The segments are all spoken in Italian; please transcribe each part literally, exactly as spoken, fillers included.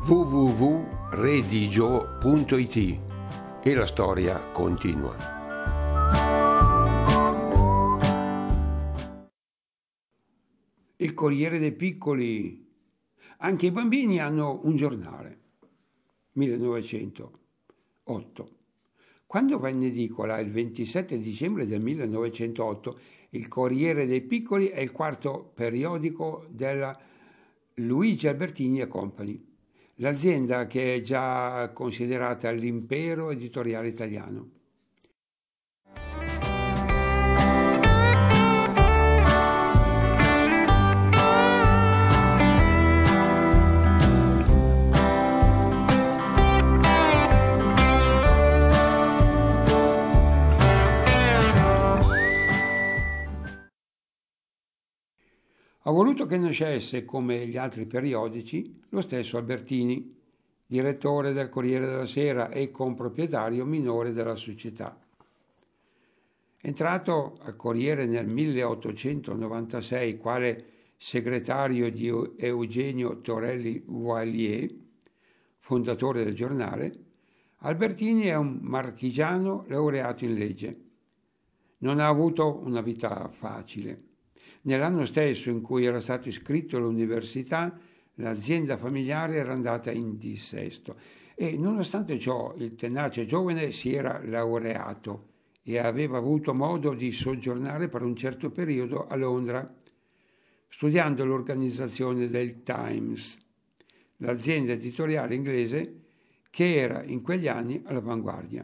w w w punto redigio punto i t e la storia continua. Il Corriere dei Piccoli. Anche i bambini hanno un giornale. millenovecentotto. Quando va in edicola il ventisette dicembre del millenovecentootto, il Corriere dei Piccoli è il quarto periodico della Luigi Albertini e Company, l'azienda che è già considerata l'impero editoriale italiano. Ha voluto che nascesse, come gli altri periodici, lo stesso Albertini, direttore del Corriere della Sera e comproprietario minore della società. Entrato al Corriere nel milleottocentonovantasei quale segretario di Eugenio Torelli Voilier, fondatore del giornale, Albertini è un marchigiano laureato in legge. Non ha avuto una vita facile. Nell'anno stesso in cui era stato iscritto all'università, l'azienda familiare era andata in dissesto e, nonostante ciò, il tenace giovane si era laureato e aveva avuto modo di soggiornare per un certo periodo a Londra, studiando l'organizzazione del Times, l'azienda editoriale inglese che era in quegli anni all'avanguardia.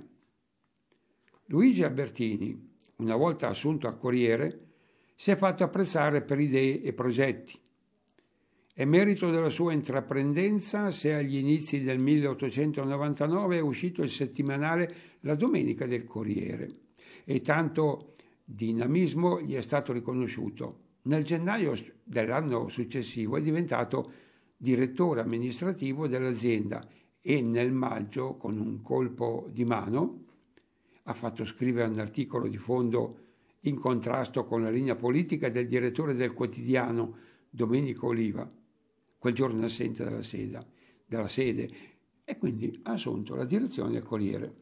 Luigi Albertini, una volta assunto al Corriere, si è fatto apprezzare per idee e progetti. È merito della sua intraprendenza se agli inizi del milleottocentonovantanove è uscito il settimanale La Domenica del Corriere e tanto dinamismo gli è stato riconosciuto. Nel gennaio dell'anno successivo è diventato direttore amministrativo dell'azienda e nel maggio, con un colpo di mano, ha fatto scrivere un articolo di fondo in contrasto con la linea politica del direttore del quotidiano Domenico Oliva, quel giorno assente dalla, seda, dalla sede, e quindi ha assunto la direzione del Corriere.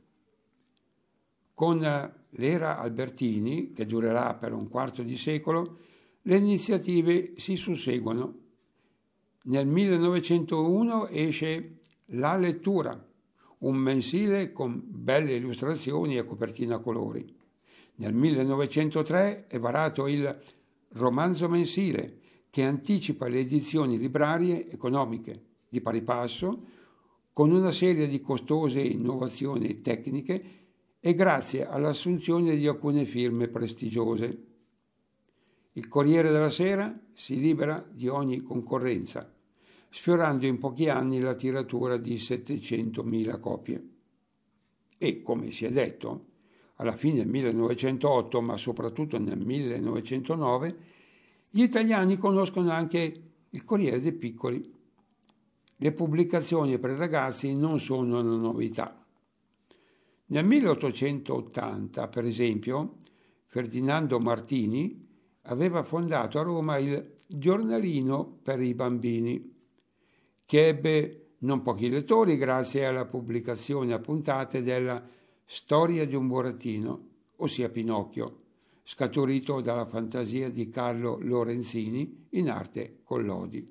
Con l'era Albertini, che durerà per un quarto di secolo, le iniziative si susseguono. Nel millenovecentouno esce La Lettura, un mensile con belle illustrazioni e copertina a colori. Nel millenovecentotre è varato il Romanzo mensile, che anticipa le edizioni librarie economiche di pari passo, con una serie di costose innovazioni tecniche e grazie all'assunzione di alcune firme prestigiose. Il Corriere della Sera si libera di ogni concorrenza, sfiorando in pochi anni la tiratura di settecentomila copie. E, come si è detto, alla fine del millenovecentootto, ma soprattutto nel millenovecentonove, gli italiani conoscono anche il Corriere dei Piccoli. Le pubblicazioni per i ragazzi non sono una novità. Nel milleottocentottanta, per esempio, Ferdinando Martini aveva fondato a Roma il Giornalino per i bambini, che ebbe non pochi lettori grazie alla pubblicazione a puntate della Storia di un burattino, ossia Pinocchio, scaturito dalla fantasia di Carlo Lorenzini in arte Collodi.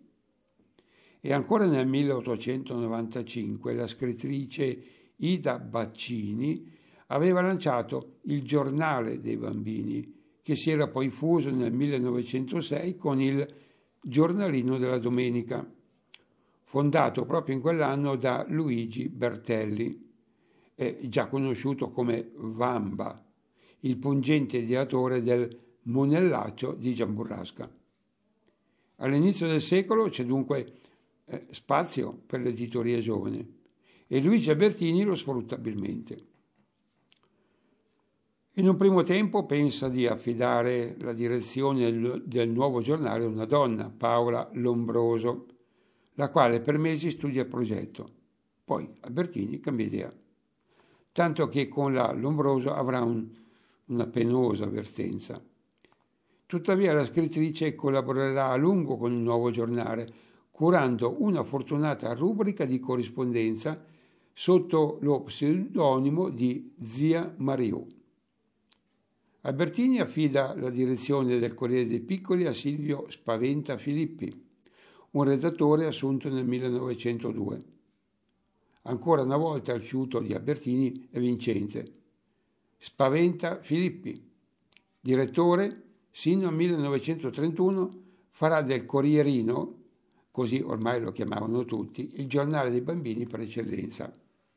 E ancora nel milleottocentonovantacinque la scrittrice Ida Baccini aveva lanciato il Giornale dei bambini, che si era poi fuso nel millenovecentosei con il Giornalino della Domenica, fondato proprio in quell'anno da Luigi Bertelli, già conosciuto come Vamba, il pungente ideatore del Monellaccio di Giamburrasca. All'inizio del secolo c'è dunque eh, spazio per l'editoria giovane e Luigi Albertini lo sfrutta abilmente. In un primo tempo pensa di affidare la direzione del, del nuovo giornale a una donna, Paola Lombroso, la quale per mesi studia il progetto. Poi Albertini cambia idea, tanto che con la Lombroso avrà un, una penosa avvertenza. Tuttavia la scrittrice collaborerà a lungo con il nuovo giornale, curando una fortunata rubrica di corrispondenza sotto lo pseudonimo di Zia Mariù. Albertini affida la direzione del Corriere dei Piccoli a Silvio Spaventa Filippi, un redattore assunto nel millenovecentodue. Ancora una volta il fiuto di Albertini è vincente. Spaventa Filippi, direttore, sino al millenovecentotrentuno farà del Corrierino, così ormai lo chiamavano tutti, il giornale dei bambini per eccellenza.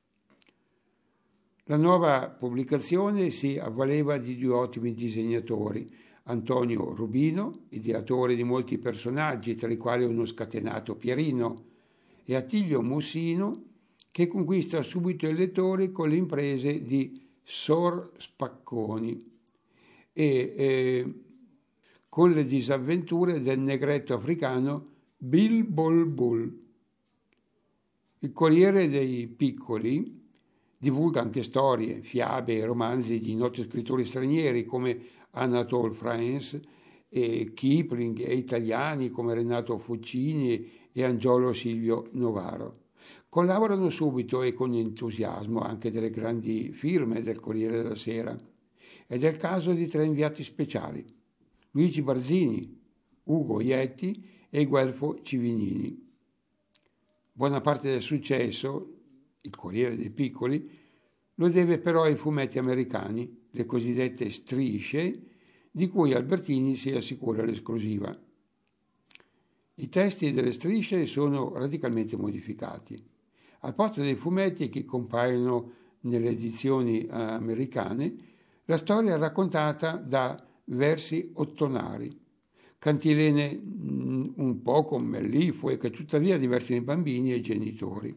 La nuova pubblicazione si avvaleva di due ottimi disegnatori, Antonio Rubino, ideatore di molti personaggi, tra i quali uno scatenato Pierino, e Attilio Mussino, che conquista subito i lettori con le imprese di Sor Spacconi e eh, con le disavventure del negretto africano Bil Bol Bul. Il Corriere dei Piccoli divulga anche storie, fiabe e romanzi di noti scrittori stranieri come Anatole France e Kipling e italiani come Renato Fucini e Angiolo Silvio Novaro. Collaborano subito e con entusiasmo anche delle grandi firme del Corriere della Sera. Ed è il caso di tre inviati speciali: Luigi Barzini, Ugo Ietti e Guelfo Civinini. Buona parte del successo, il Corriere dei Piccoli, lo deve però ai fumetti americani, le cosiddette strisce, di cui Albertini si assicura l'esclusiva. I testi delle strisce sono radicalmente modificati. Al posto dei fumetti che compaiono nelle edizioni americane, la storia è raccontata da versi ottonari, cantilene un po' melliflue che tuttavia divertono i bambini e i genitori.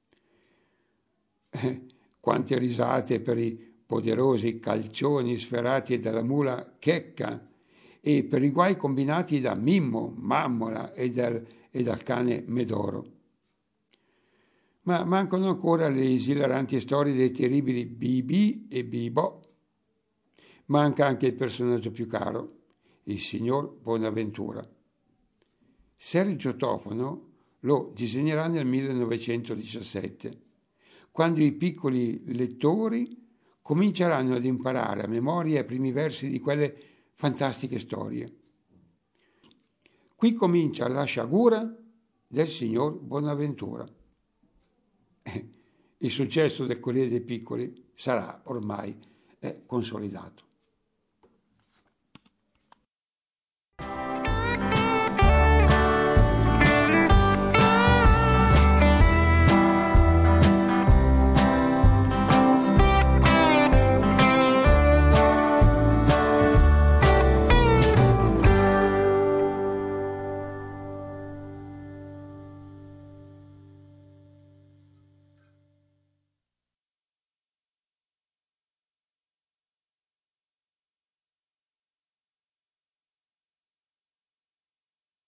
Eh, quante risate per i poderosi calcioni sferati dalla mula Checca e per i guai combinati da Mimmo, Mammola e dal, e dal cane Medoro. Ma mancano ancora le esilaranti storie dei terribili Bibi e Bibo. Manca anche il personaggio più caro, il signor Bonaventura. Sergio Tofano lo disegnerà nel millenovecentodiciassette, quando i piccoli lettori cominceranno ad imparare a memoria i primi versi di quelle fantastiche storie. Qui comincia la sciagura del signor Bonaventura. Il successo del Corriere dei Piccoli sarà ormai eh, consolidato.